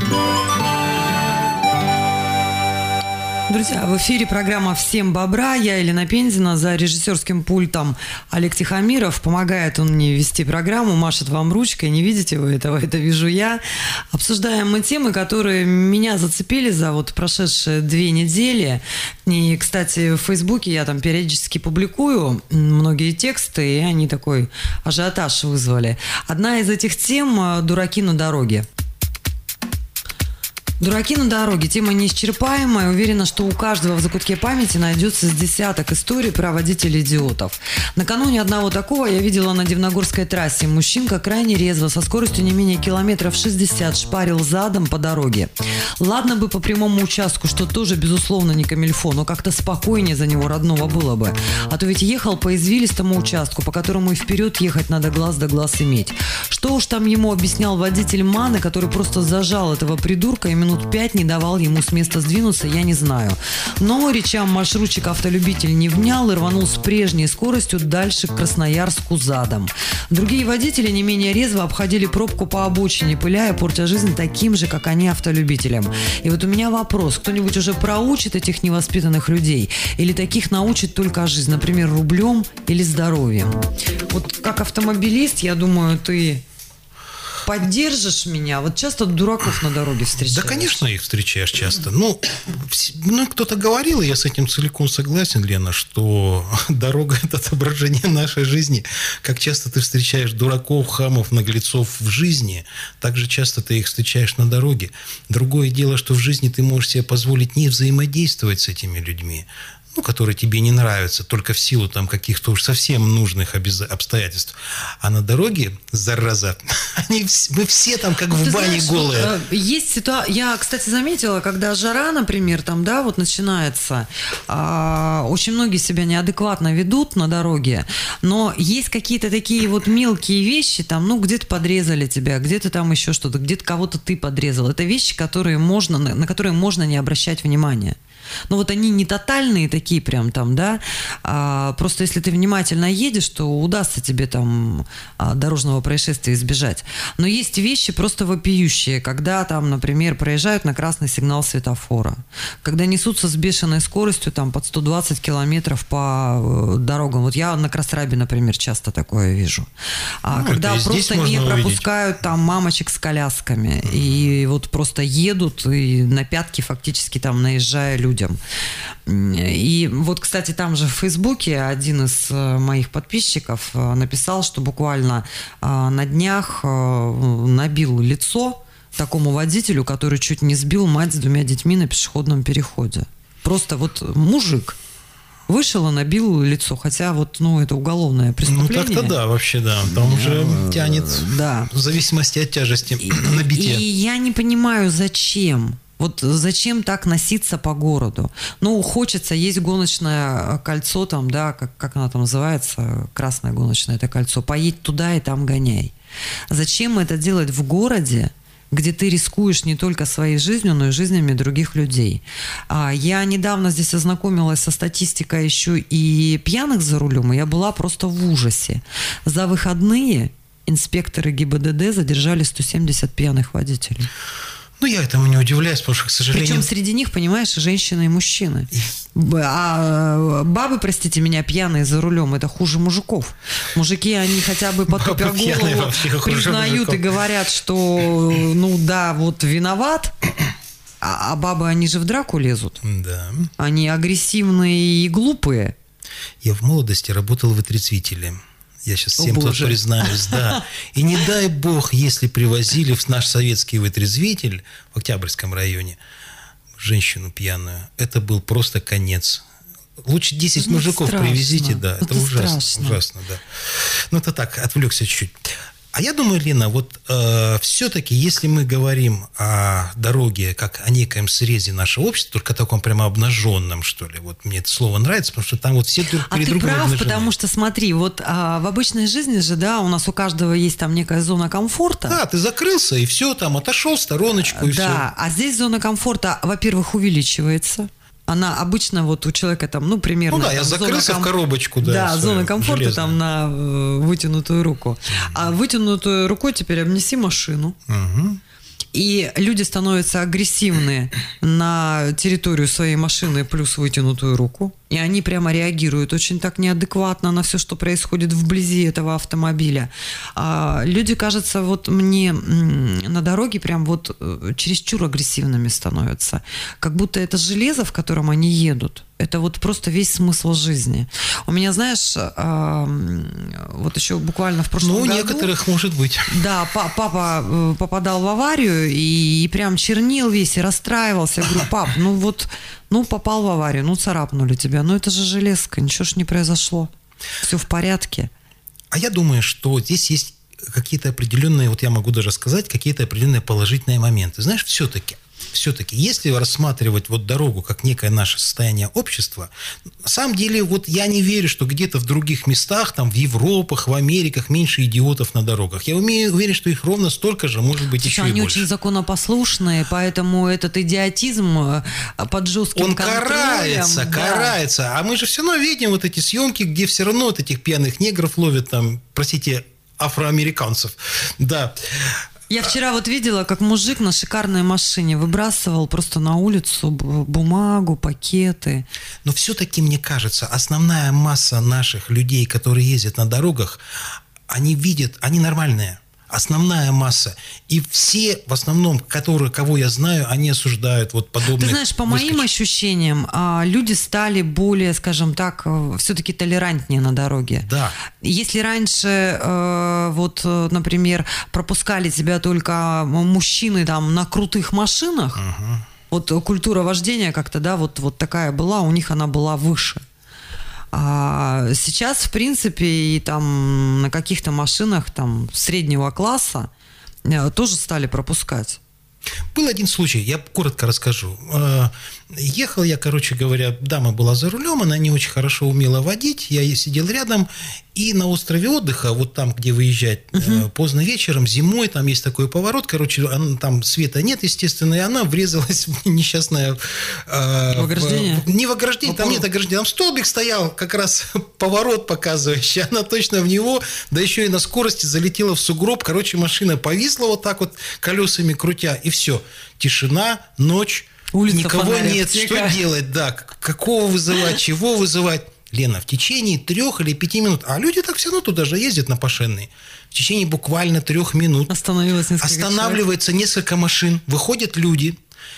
Друзья, в эфире программа «Всем бобра». Я Елена Пензина, за режиссерским пультом Олег Тихомиров. Помогает он мне вести программу, машет вам ручкой. Не видите вы этого, это вижу я. Обсуждаем мы темы, которые меня зацепили за вот прошедшие 2 недели. И, кстати, в Фейсбуке я там периодически публикую многие тексты, и они такой ажиотаж вызвали. Одна из этих тем – «Дураки на дороге». «Дураки на дороге» – тема неисчерпаемая. Уверена, что у каждого в закутке памяти найдется с десяток историй про водителей-идиотов. Накануне одного такого я видела на Дивногорской трассе. Мужчинка крайне резво, со скоростью не менее километров 60, шпарил задом по дороге. Ладно бы по прямому участку, что тоже, безусловно, не камильфо, но как-то спокойнее за него родного было бы. А то ведь ехал по извилистому участку, по которому и вперед ехать надо глаз да глаз иметь. Что уж там ему объяснял водитель Маны, который просто зажал этого придурка и минут минут 5 не давал ему с места сдвинуться, я не знаю. Но речам маршрутчик автолюбитель не внял и рванул с прежней скоростью дальше к Красноярску задом. Другие водители не менее резво обходили пробку по обочине, пыляя, портя жизнь таким же, как они, автолюбителям. И вот у меня вопрос. Кто-нибудь уже проучит этих невоспитанных людей? Или таких научит только жизнь? Например, рублем или здоровьем? Вот как автомобилист, я думаю, ты поддержишь меня? Вот часто дураков на дороге встречаешь. Да, конечно, их встречаешь часто. Ну, кто-то говорил, и я с этим целиком согласен, Лена, что дорога – это отображение нашей жизни. Как часто ты встречаешь дураков, хамов, наглецов в жизни, так же часто ты их встречаешь на дороге. Другое дело, что в жизни ты можешь себе позволить не взаимодействовать с этими людьми, которые тебе не нравятся, только в силу там каких-то уж совсем нужных обстоятельств. А на дороге, зараза, мы все там как в бане голые. Есть ситуация, я, кстати, заметила, когда жара, например, там, да, вот начинается, очень многие себя неадекватно ведут на дороге, но есть какие-то такие вот мелкие вещи, там, где-то подрезали тебя, где-то там еще что-то, где-то кого-то ты подрезал. Это вещи, на которые можно не обращать внимания. Но вот они не тотальные такие прям там, да, просто если ты внимательно едешь, то удастся тебе там дорожного происшествия избежать. Но есть вещи просто вопиющие, когда там, например, проезжают на красный сигнал светофора, когда несутся с бешеной скоростью там под 120 километров по дорогам. Вот я на Красрабе, например, часто такое вижу. Когда просто не пропускают там мамочек с колясками и вот просто едут и на пятки фактически там наезжая людям. И вот, кстати, там же в Фейсбуке один из моих подписчиков написал, что буквально на днях набил лицо такому водителю, который чуть не сбил мать с 2 детьми на пешеходном переходе. Просто вот мужик вышел и набил лицо, хотя вот, это уголовное преступление. Так-то да, вообще да, там уже тянет, да, в зависимости от тяжести набития. И я не понимаю, зачем. Вот зачем так носиться по городу? Хочется, есть гоночное кольцо, там, да, как оно там называется, красное гоночное это кольцо, поедь туда и там гоняй. Зачем это делать в городе, где ты рискуешь не только своей жизнью, но и жизнями других людей? Я недавно здесь ознакомилась со статистикой еще и пьяных за рулем, и я была просто в ужасе. За выходные инспекторы ГИБДД задержали 170 пьяных водителей. Я этому не удивляюсь, потому что, к сожалению... Причем среди них, понимаешь, женщины и мужчины. А бабы, простите меня, пьяные за рулем, это хуже мужиков. Мужики, они хотя бы потупя голову признают и говорят, что, вот виноват, а бабы, они же в драку лезут. Да. Они агрессивные и глупые. Я в молодости работал вытрезвителем. Я сейчас всем тут признаюсь, да. И не дай бог, если привозили в наш советский вытрезвитель в Октябрьском районе женщину пьяную, это был просто конец. Лучше 10 мужиков страшно. Привезите, да. Это ужасно, ужасно, да. Это так, отвлекся чуть-чуть. А я думаю, Лена, все-таки, если мы говорим о дороге как о некоем срезе нашего общества, только таком прямо обнаженном, что ли, мне это слово нравится, потому что там все друг перед другом обнажены. А ты прав, потому что, смотри, в обычной жизни же, да, у нас у каждого есть там некая зона комфорта. Да, ты закрылся, и все, там отошел в стороночку, и все. Да, а здесь зона комфорта, во-первых, увеличивается. Она обычно у человека там, примерно... я закрылся в коробочку, да. Да, зона комфорта железная. Там на вытянутую руку. А вытянутую рукой теперь обнеси машину. Угу. И люди становятся агрессивны на территорию своей машины плюс вытянутую руку. И они прямо реагируют очень так неадекватно на все, что происходит вблизи этого автомобиля. Люди, кажется, мне на дороге прям чересчур агрессивными становятся. Как будто это железо, в котором они едут. Это просто весь смысл жизни. У меня, знаешь, еще буквально в прошлом году... у некоторых может быть. Да, папа попадал в аварию и прям чернил весь, и расстраивался. Я говорю, пап, попал в аварию, царапнули тебя. Это же железка, ничего ж не произошло. Все в порядке. А я думаю, что здесь есть какие-то определенные, я могу даже сказать, какие-то определенные положительные моменты. Знаешь, все-таки все-таки, если рассматривать вот дорогу как некое наше состояние общества, на самом деле вот я не верю, что где-то в других местах, там в Европах, в Америках меньше идиотов на дорогах. Я уверен, что их ровно столько же, может быть, еще и они больше. очень законопослушные, поэтому этот идиотизм под жестким контролем... Он карается. А мы же все равно видим вот эти съемки, где все равно вот этих пьяных негров ловят там, простите, афроамериканцев. Да. Я вчера вот видела, как мужик на шикарной машине выбрасывал просто на улицу бумагу, пакеты. Но все-таки, мне кажется, основная масса наших людей, которые ездят на дорогах, они видят, они нормальные. Основная масса. И все, в основном, кого я знаю, они осуждают вот подобные... Ты знаешь, по моим ощущениям, люди стали более, скажем так, все-таки толерантнее на дороге. Да. Если раньше, вот, например, пропускали тебя только мужчины там на крутых машинах, вот культура вождения как-то, да, вот такая была, у них она была выше. А сейчас, в принципе, и там на каких-то машинах там среднего класса тоже стали пропускать. Был один случай, я коротко расскажу. Ехал я, короче говоря, дама была за рулем, она не очень хорошо умела водить, я сидел рядом, и на острове отдыха, вот там, где выезжать поздно вечером, зимой, там есть такой поворот, короче, там света нет, естественно, и она врезалась в несчастное... В ограждение? Не в ограждение, там нет ограждения, там столбик стоял, как раз поворот показывающий, она точно в него, да еще и на скорости залетела в сугроб, короче, машина повисла вот так вот, колесами крутя, и все, тишина, ночь, улица, никого фонарик, нет, что делать, да, какого вызывать, чего вызывать. Лена, в течение 3 или 5 минут, а люди так все равно туда же ездят на Пашенной, в течение буквально 3 минут останавливается несколько машин, выходят люди,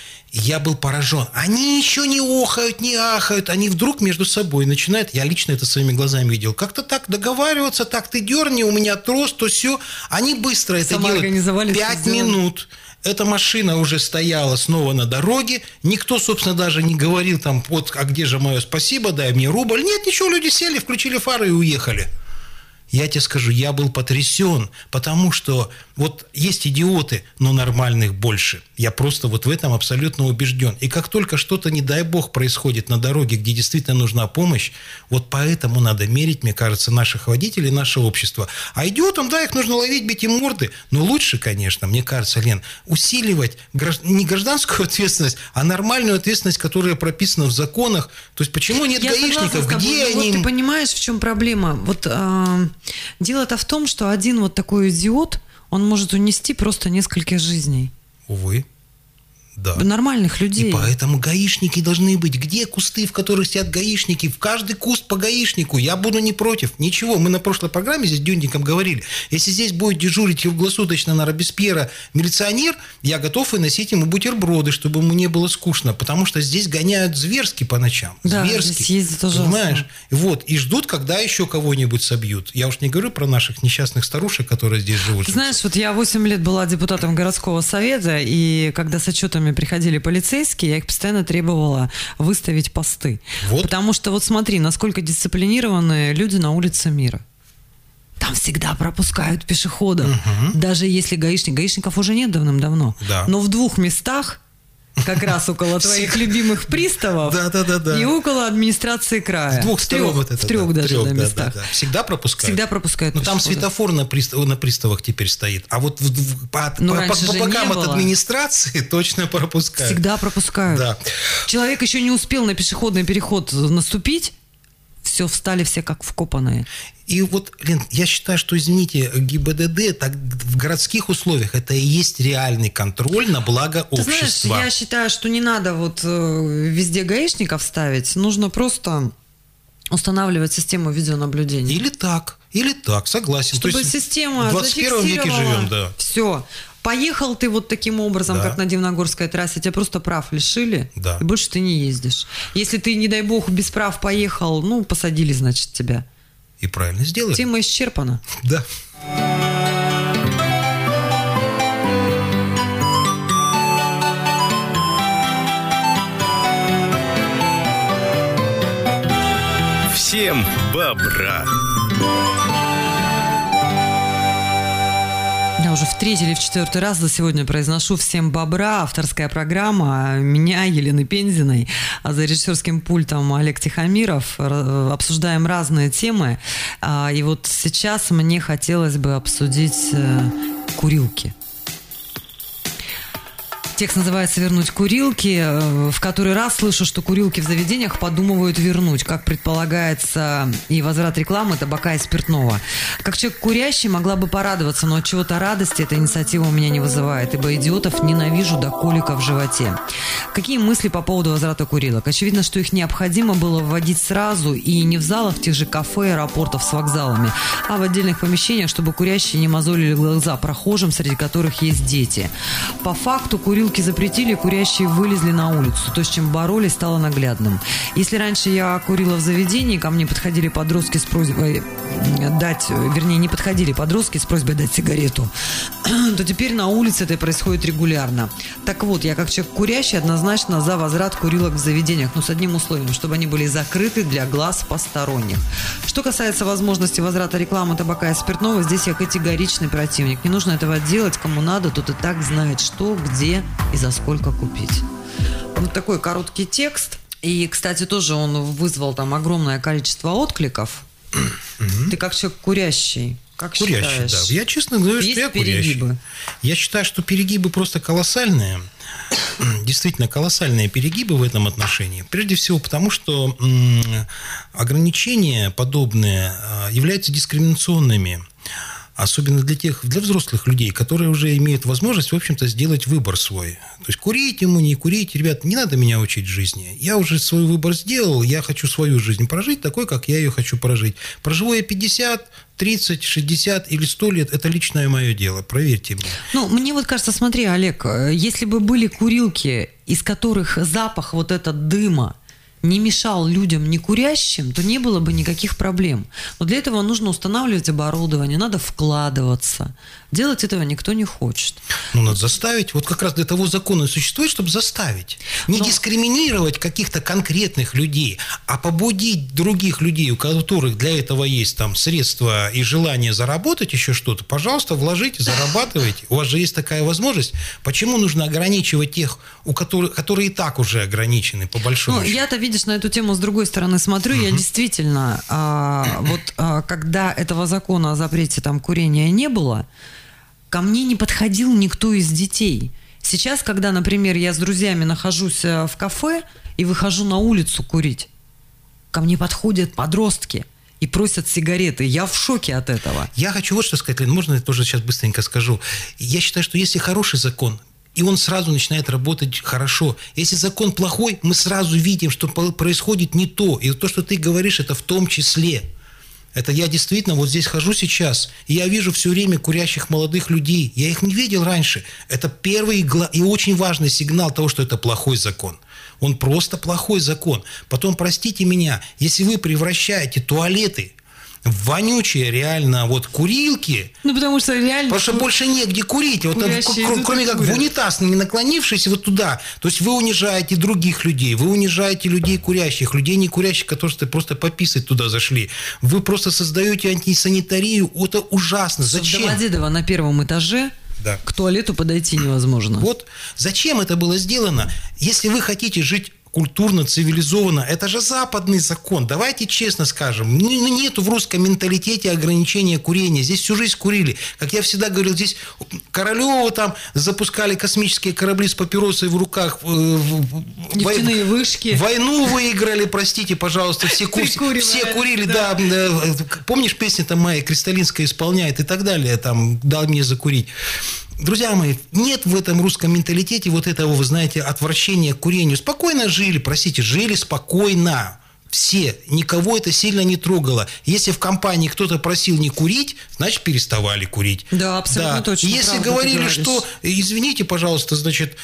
я был поражен. Они еще не охают, не ахают, они вдруг между собой начинают, я лично это своими глазами видел, как-то так договариваться, так ты дерни, у меня трос, то все. Они быстро это делают. 5 минут. Эта машина уже стояла снова на дороге. Никто, собственно, даже не говорил там, вот, а где же мое спасибо, дай мне рубль. Нет, ничего, люди сели, включили фары и уехали. Я тебе скажу, я был потрясен, потому что вот есть идиоты, но нормальных больше. Я просто вот в этом абсолютно убежден. И как только что-то, не дай бог, происходит на дороге, где действительно нужна помощь, вот поэтому надо мерить, мне кажется, наших водителей, наше общество. А идиотам, да, их нужно ловить, бить им морды, но лучше, конечно, мне кажется, Лен, усиливать не гражданскую ответственность, а нормальную ответственность, которая прописана в законах. То есть почему нет гаишников? Где они? Вот ты понимаешь, в чем проблема? Вот дело-то в том, что один вот такой идиот, он может унести просто несколько жизней. Увы. Да. Нормальных людей. И поэтому гаишники должны быть. Где кусты, в которых сидят гаишники? В каждый куст по гаишнику. Я буду не против. Ничего. Мы на прошлой программе здесь Дюндиком говорили. Если здесь будет дежурить круглосуточно на Робеспьера милиционер, я готов выносить ему бутерброды, чтобы ему не было скучно. Потому что здесь гоняют зверски по ночам. Да, зверски. здесь ездят ужасно. Понимаешь? Вот. И ждут, когда еще кого-нибудь собьют. Я уж не говорю про наших несчастных старушек, которые здесь живут. Ты знаешь, вот я 8 лет была депутатом городского совета, и когда с отчетами приходили полицейские, я их постоянно требовала выставить посты. Вот. Потому что вот смотри, насколько дисциплинированные люди на улице Мира. Там всегда пропускают пешеходов. Даже если гаишников уже нет давным-давно. Да. Но в 2 местах, как раз около твоих любимых приставов и около администрации края. В 2 сторон вот это. В 3 даже местах. Да. Всегда пропускают? Всегда пропускают. Но там светофор на приставах теперь стоит. А вот по бокам от администрации точно пропускают. Всегда пропускают. Да. Человек еще не успел на пешеходный переход наступить, все, встали все как вкопанные. И вот, Лен, я считаю, что, извините, ГИБДД так, в городских условиях это и есть реальный контроль на благо общества. Ты знаешь, я считаю, что не надо вот везде гаишников ставить, нужно просто устанавливать систему видеонаблюдения. Или так, согласен. Чтобы то есть система в 21 веке живем, да. Все. Поехал ты вот таким образом, как на Дивногорской трассе, тебя просто прав лишили, и больше ты не ездишь. Если ты, не дай бог, без прав поехал, ну, посадили, значит, тебя. И правильно сделали. Тема исчерпана. Да. Всем бобра. Я уже уже в 3-й или в 4-й раз за сегодня произношу. Всем бобра. Авторская программа меня, Елены Пензиной, а за режиссерским пультом Олег Тихомиров. Обсуждаем разные темы. И вот сейчас мне хотелось бы обсудить курилки. Текст называется «Вернуть курилки». В который раз слышу, что курилки в заведениях подумывают вернуть. Как предполагается, и возврат рекламы табака и спиртного. Как человек курящий могла бы порадоваться, но от чего-то радости эта инициатива у меня не вызывает, ибо идиотов ненавижу до колика в животе. Какие мысли по поводу возврата курилок? Очевидно, что их необходимо было вводить сразу и не в залах тех же кафе, аэропортов с вокзалами, а в отдельных помещениях, чтобы курящие не мозолили глаза прохожим, среди которых есть дети. По факту курилки запретили, курящие вылезли на улицу. То, с чем боролись, стало наглядным. Если раньше я курила в заведении, ко мне подходили подростки с просьбой дать, вернее, не подходили подростки с просьбой дать сигарету, то теперь на улице это происходит регулярно. Так вот, я как человек курящий однозначно за возврат курилок в заведениях, но с одним условием, чтобы они были закрыты для глаз посторонних. Что касается возможности возврата рекламы табака и спиртного, здесь я категоричный противник. Не нужно этого делать, кому надо, тот и так знает, что, где и за сколько купить. Вот такой короткий текст. И, кстати, тоже он вызвал там огромное количество откликов. Ты как человек курящий, как курящий, считаешь? Да. Я честно говорю, что я перегибы? Курящий. Я считаю, что перегибы просто колоссальные. Действительно колоссальные перегибы в этом отношении. Прежде всего потому, что ограничения подобные являются дискриминационными. Особенно для взрослых людей, которые уже имеют возможность, в общем-то, сделать выбор свой. То есть курить ему, не курить. Ребята, не надо меня учить жизни. Я уже свой выбор сделал, я хочу свою жизнь прожить такой, как я ее хочу прожить. Проживу я 50, 30, 60 или 100 лет, это личное мое дело, проверьте мне. Ну, мне вот кажется, смотри, Олег, если бы были курилки, из которых запах вот этот дыма не мешал людям не курящим, то не было бы никаких проблем. Но для этого нужно устанавливать оборудование, надо вкладываться. Делать этого никто не хочет. Ну, надо заставить. Вот как раз для того закон и существует, чтобы заставить. Не дискриминировать каких-то конкретных людей, а побудить других людей, у которых для этого есть там средства и желание заработать еще что-то, пожалуйста, вложите, зарабатывайте. У вас же есть такая возможность. Почему нужно ограничивать тех, которые и так уже ограничены, по большому счету? Я-то, видишь, на эту тему с другой стороны смотрю. Я действительно, когда этого закона о запрете там курения не было, ко мне не подходил никто из детей. Сейчас, когда, например, я с друзьями нахожусь в кафе и выхожу на улицу курить, ко мне подходят подростки и просят сигареты. Я в шоке от этого. Я хочу вот что сказать, Лен, можно я тоже сейчас быстренько скажу? Я считаю, что если хороший закон, и он сразу начинает работать хорошо. Если закон плохой, мы сразу видим, что происходит не то. И то, что ты говоришь, это в том числе. Это я действительно вот здесь хожу сейчас, и я вижу все время курящих молодых людей. Я их не видел раньше. Это первый и очень важный сигнал того, что это плохой закон. Он просто плохой закон. Потом, простите меня, если вы превращаете туалеты в вонючие реально вот курилки, потому что реально... Потому что больше негде курить. Вот, кроме как в унитаз, не наклонившись вот туда. То есть вы унижаете других людей, вы унижаете людей курящих, людей не курящих, которые просто пописать туда зашли. Вы просто создаете антисанитарию. Это ужасно. Зачем? В Домодедово на 1-м этаже к туалету подойти невозможно. Вот зачем это было сделано? Если вы хотите жить культурно, цивилизованно. Это же западный закон. Давайте честно скажем. Нету в русском менталитете ограничения курения. Здесь всю жизнь курили. Как я всегда говорил, здесь Королёва там запускали космические корабли с папиросой в руках. Нефтяные вышки. Войну выиграли, простите, пожалуйста. Все курили. Да. Помнишь, песня там Майя Кристалинская исполняет и так далее. Там «Дай мне закурить». Друзья мои, нет в этом русском менталитете вот этого, вы знаете, отвращения к курению. Спокойно жили спокойно. Все, никого это сильно не трогало. Если в компании кто-то просил не курить, значит, переставали курить. Да, абсолютно точно. Если говорили, что, извините, пожалуйста, значит,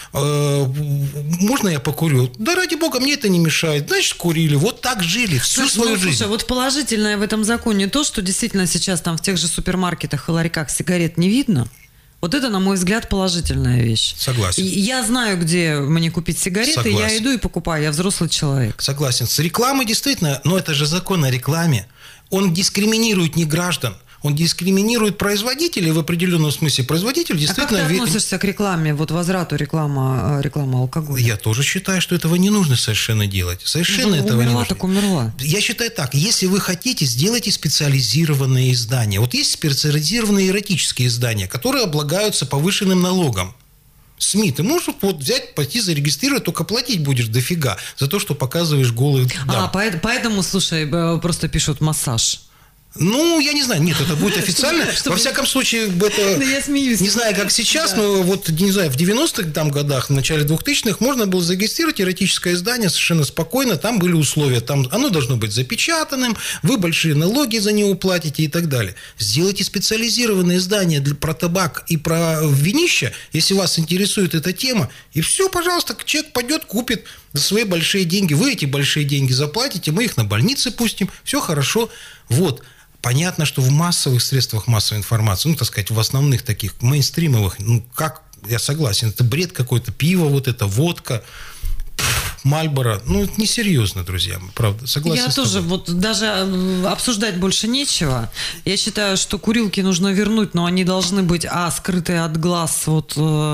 можно я покурю? Да, ради бога, мне это не мешает. Значит, курили. Вот так жили всю свою жизнь. Слушай, вот положительное в этом законе то, что действительно сейчас там в тех же супермаркетах и ларьках сигарет не видно. Вот это, на мой взгляд, положительная вещь. Согласен. Я знаю, где мне купить сигареты, Согласен. Я иду и покупаю, я взрослый человек. Согласен. С рекламой действительно, но это же закон о рекламе. Он дискриминирует не граждан, Он дискриминирует производителей в определенном смысле. Производитель действительно... А как ты относишься к рекламе, вот возврату рекламы алкоголя? Я тоже считаю, что этого не нужно совершенно делать. Совершенно этого не нужно. Так умерла. Я считаю так, если вы хотите, сделайте специализированные издания. Вот есть специализированные эротические издания, которые облагаются повышенным налогом. СМИ, ты можешь вот взять, пойти зарегистрировать, только платить будешь дофига за то, что показываешь голых дам. Поэтому, слушай, просто пишут массаж. Ну, я не знаю, нет, это будет официально. Во всяком случае, это... Я смеюсь. Не знаю, как сейчас, но вот, не знаю, в 90-х там годах, в начале 2000-х можно было зарегистрировать эротическое издание совершенно спокойно, там были условия, там оно должно быть запечатанным, вы большие налоги за него платите и так далее. Сделайте специализированное издание про табак и про винище, если вас интересует эта тема, и все, пожалуйста, человек пойдет, купит за свои большие деньги, вы эти большие деньги заплатите, мы их на больницы пустим, все хорошо, вот. Понятно, что в массовых средствах массовой информации, ну, так сказать, в основных таких мейнстримовых, ну, как, я согласен, это бред какой-то, пиво, вот это, водка, Мальборо, ну, это несерьезно, друзья, правда, согласен. Я тоже, вот даже обсуждать больше нечего. Я считаю, что курилки нужно вернуть, но они должны быть, скрытые от глаз вот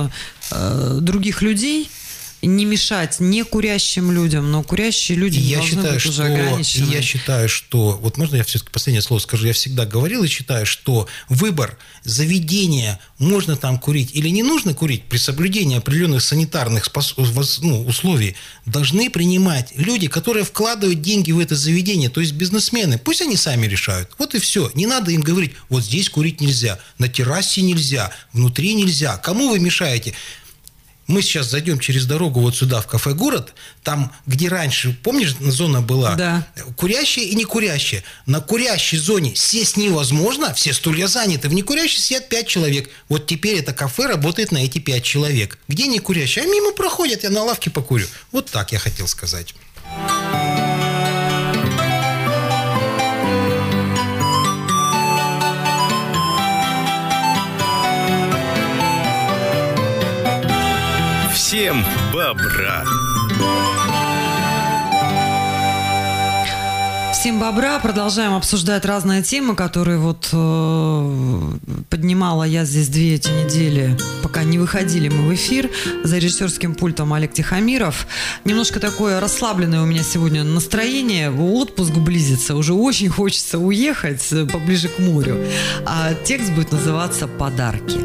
других людей, не мешать не курящим людям, но курящие люди не должны быть уже ограничены. Я считаю, что... Вот можно я все-таки последнее слово скажу? Я всегда говорил и считаю, что выбор заведения, можно там курить или не нужно курить, при соблюдении определенных санитарных условий, должны принимать люди, которые вкладывают деньги в это заведение, то есть бизнесмены. Пусть они сами решают. Вот и все. Не надо им говорить, вот здесь курить нельзя, на террасе нельзя, внутри нельзя. Кому вы мешаете? Мы сейчас зайдем через дорогу вот сюда, в кафе «Город», там, где раньше, помнишь, зона была? Да. Курящая и некурящая. На курящей зоне сесть невозможно, все стулья заняты. В некурящей сидят 5 человек. Вот теперь это кафе работает на эти 5 человек. Где некурящие? А мимо проходят, я на лавке покурю. Вот так я хотел сказать. Всем бобра. Всем бобра. Продолжаем обсуждать разные темы, которые вот поднимала я здесь 2 эти недели, пока не выходили мы в эфир. За режиссерским пультом Олег Тихомиров. Немножко такое расслабленное у меня сегодня настроение. Отпуск близится. Уже очень хочется уехать поближе к морю. А текст будет называться «Подарки».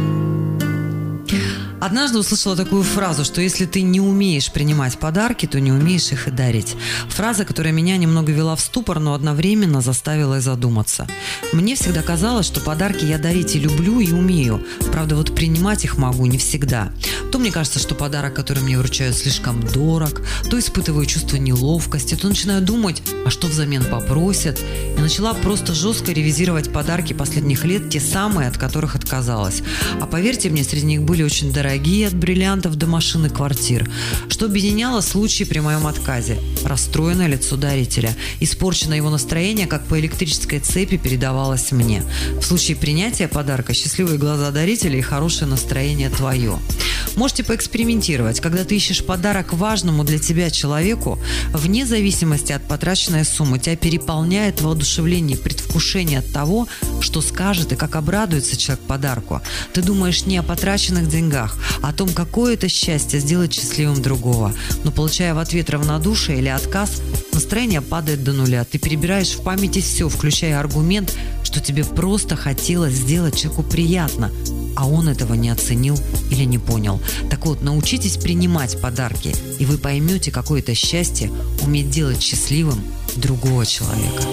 Однажды услышала такую фразу, что если ты не умеешь принимать подарки, то не умеешь их и дарить. Фраза, которая меня немного вела в ступор, но одновременно заставила и задуматься. Мне всегда казалось, что подарки я дарить и люблю, и умею. Правда, вот принимать их могу не всегда. То мне кажется, что подарок, который мне вручают, слишком дорог, то испытываю чувство неловкости, то начинаю думать, а что взамен попросят. И начала просто жестко ревизировать подарки последних лет, те самые, от которых отказалась. А поверьте мне, среди них были очень дорогие, от бриллиантов до машин и квартир. Что объединяло случай при моем отказе? Расстроенное лицо дарителя. Испорченное его настроение, как по электрической цепи, передавалось мне. В случае принятия подарка счастливые глаза дарителя и хорошее настроение твое. Можете поэкспериментировать. Когда ты ищешь подарок важному для тебя человеку, вне зависимости от потраченной суммы, тебя переполняет воодушевление и предвкушение от того, что скажет и как обрадуется человек подарку. Ты думаешь не о потраченных деньгах, а о том, какое это счастье сделать счастливым другого. Но получая в ответ равнодушие или отказ, настроение падает до нуля. Ты перебираешь в памяти все, включая аргумент, что тебе просто хотелось сделать человеку приятно, а он этого не оценил или не понял. Так вот, научитесь принимать подарки, и вы поймете, какое это счастье уметь делать счастливым другого человека.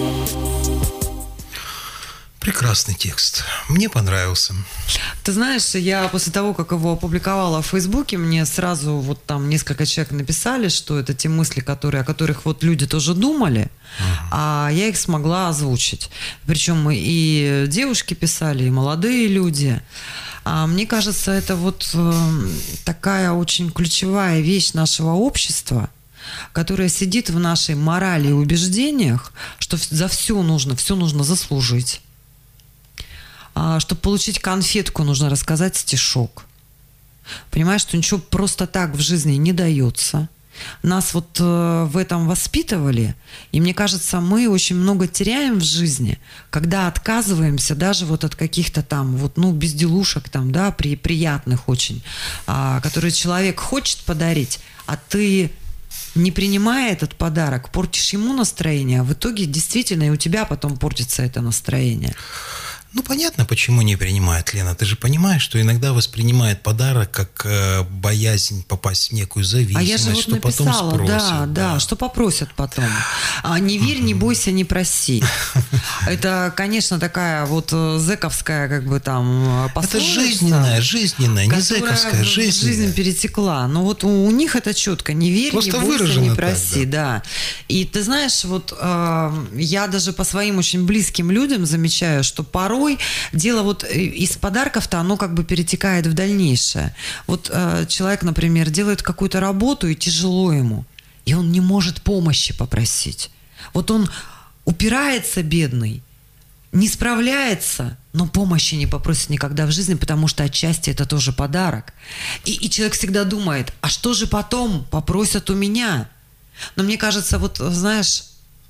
Прекрасный текст. Мне понравился. Ты знаешь, я после того, как его опубликовала в Фейсбуке, мне сразу вот там несколько человек написали, что это те мысли, о которых вот люди тоже думали, а я их смогла озвучить. Причем и девушки писали, и молодые люди. Мне кажется, это вот такая очень ключевая вещь нашего общества, которая сидит в нашей морали и убеждениях, что за все нужно заслужить. Чтобы получить конфетку, нужно рассказать стишок. Понимаешь, что ничего просто так в жизни не дается. нас вот в этом воспитывали, и мне кажется, мы очень много теряем в жизни, когда отказываемся даже вот от каких-то там вот, ну, безделушек там, да, приятных очень, которые человек хочет подарить, а ты, не принимая этот подарок, портишь ему настроение, а в итоге действительно и у тебя потом портится это настроение. Ну, понятно, почему не принимает, Лена. Ты же понимаешь, что иногда воспринимает подарок как боязнь попасть в некую зависимость, а я же вот что написала, потом спросят. да, что попросят потом. Не верь, не бойся, не проси. Это, конечно, такая вот зэковская как бы там пословица. Это жизненная, не зэковская, жизненная. Жизнь перетекла. Но вот у них это четко. Не верь, просто не бойся, не проси. Так, да. И ты знаешь, вот я даже по своим очень близким людям замечаю, что порой дело вот из подарков-то оно как бы перетекает в дальнейшее. Вот человек, например, делает какую-то работу, и тяжело ему, и он не может помощи попросить. Вот он упирается, бедный, не справляется, но помощи не попросит никогда в жизни, потому что отчасти это тоже подарок. И человек всегда думает, а что же потом попросят у меня? Но мне кажется, вот знаешь,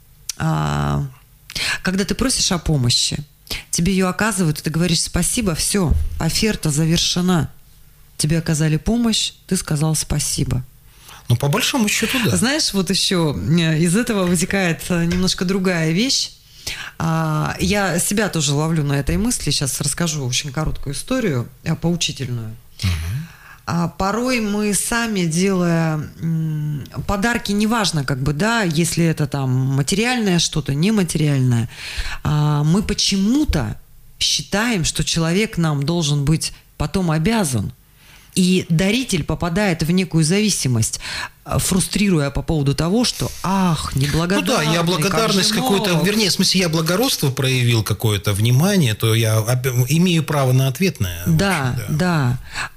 когда ты просишь о помощи, тебе ее оказывают, и ты говоришь спасибо, все, оферта завершена. Тебе оказали помощь, ты сказал спасибо. Ну, по большому счету, да. Знаешь, вот еще из этого вытекает немножко другая вещь. Я себя тоже ловлю на этой мысли. Сейчас расскажу очень короткую историю, поучительную. Порой мы сами, делая подарки, неважно, как бы, да, если это там материальное что-то, нематериальное, мы почему-то считаем, что человек нам должен быть потом обязан. И даритель попадает в некую зависимость, фрустрируя по поводу того, что неблагодарный. Ну да, я благодарность какой-то, вернее, в смысле, я благородство проявил какое-то внимание, то я имею право на ответное. Да, общем, да.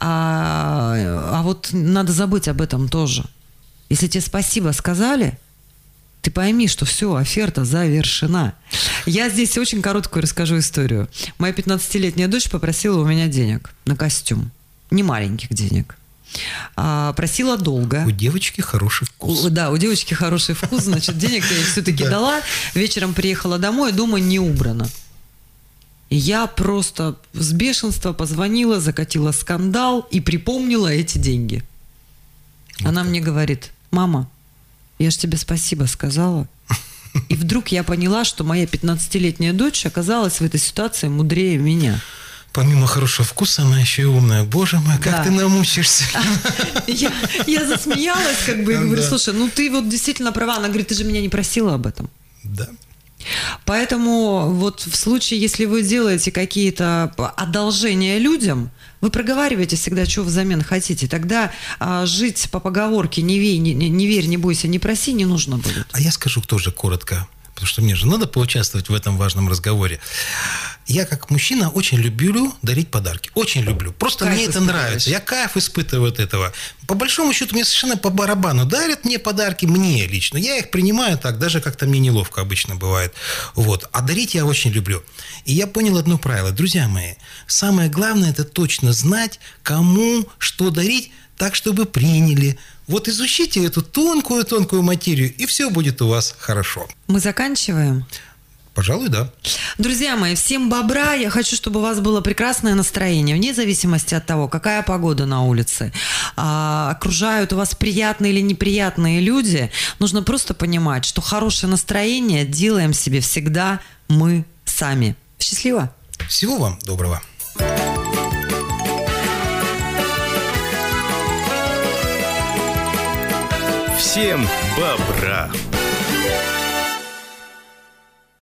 А вот надо забыть об этом тоже. Если тебе спасибо сказали, ты пойми, что все, оферта завершена. Я здесь очень короткую расскажу историю. Моя 15-летняя дочь попросила у меня денег на костюм. Не маленьких денег. Просила долго. У девочки хороший вкус. Да, у девочки хороший вкус, значит, денег я ей все-таки дала. Вечером приехала домой, дома не убрано. И я просто с бешенства позвонила, закатила скандал и припомнила эти деньги. Она мне говорит: мама, я же тебе спасибо сказала. И вдруг я поняла, что моя 15-летняя дочь оказалась в этой ситуации мудрее меня. Помимо хорошего вкуса, она еще и умная. Боже мой, как ты намучишься. Я засмеялась, как бы, и говорю: слушай, ну ты вот действительно права. Она говорит: ты же меня не просила об этом. Да. Поэтому вот в случае, если вы делаете какие-то одолжения людям, вы проговариваете всегда, что взамен хотите. Тогда жить по поговорке «не верь, не бойся, не проси» не нужно будет. А я скажу тоже коротко, потому что мне же надо поучаствовать в этом важном разговоре. Я, как мужчина, очень люблю дарить подарки. Очень люблю. Просто мне это нравится. Я кайф испытываю от этого. По большому счету, мне совершенно по барабану. Дарят мне подарки, мне лично. Я их принимаю так, даже как-то мне неловко обычно бывает. Вот. А дарить я очень люблю. И я понял одно правило. Друзья мои, самое главное – это точно знать, кому что дарить, так, чтобы приняли. Вот изучите эту тонкую материю, и все будет у вас хорошо. Мы заканчиваем? Пожалуй, да. Друзья мои, всем бобра. Я хочу, чтобы у вас было прекрасное настроение, вне зависимости от того, какая погода на улице. Окружают у вас приятные или неприятные люди. Нужно просто понимать, что хорошее настроение делаем себе всегда мы сами. Счастливо. Всего вам доброго. Всем бобра.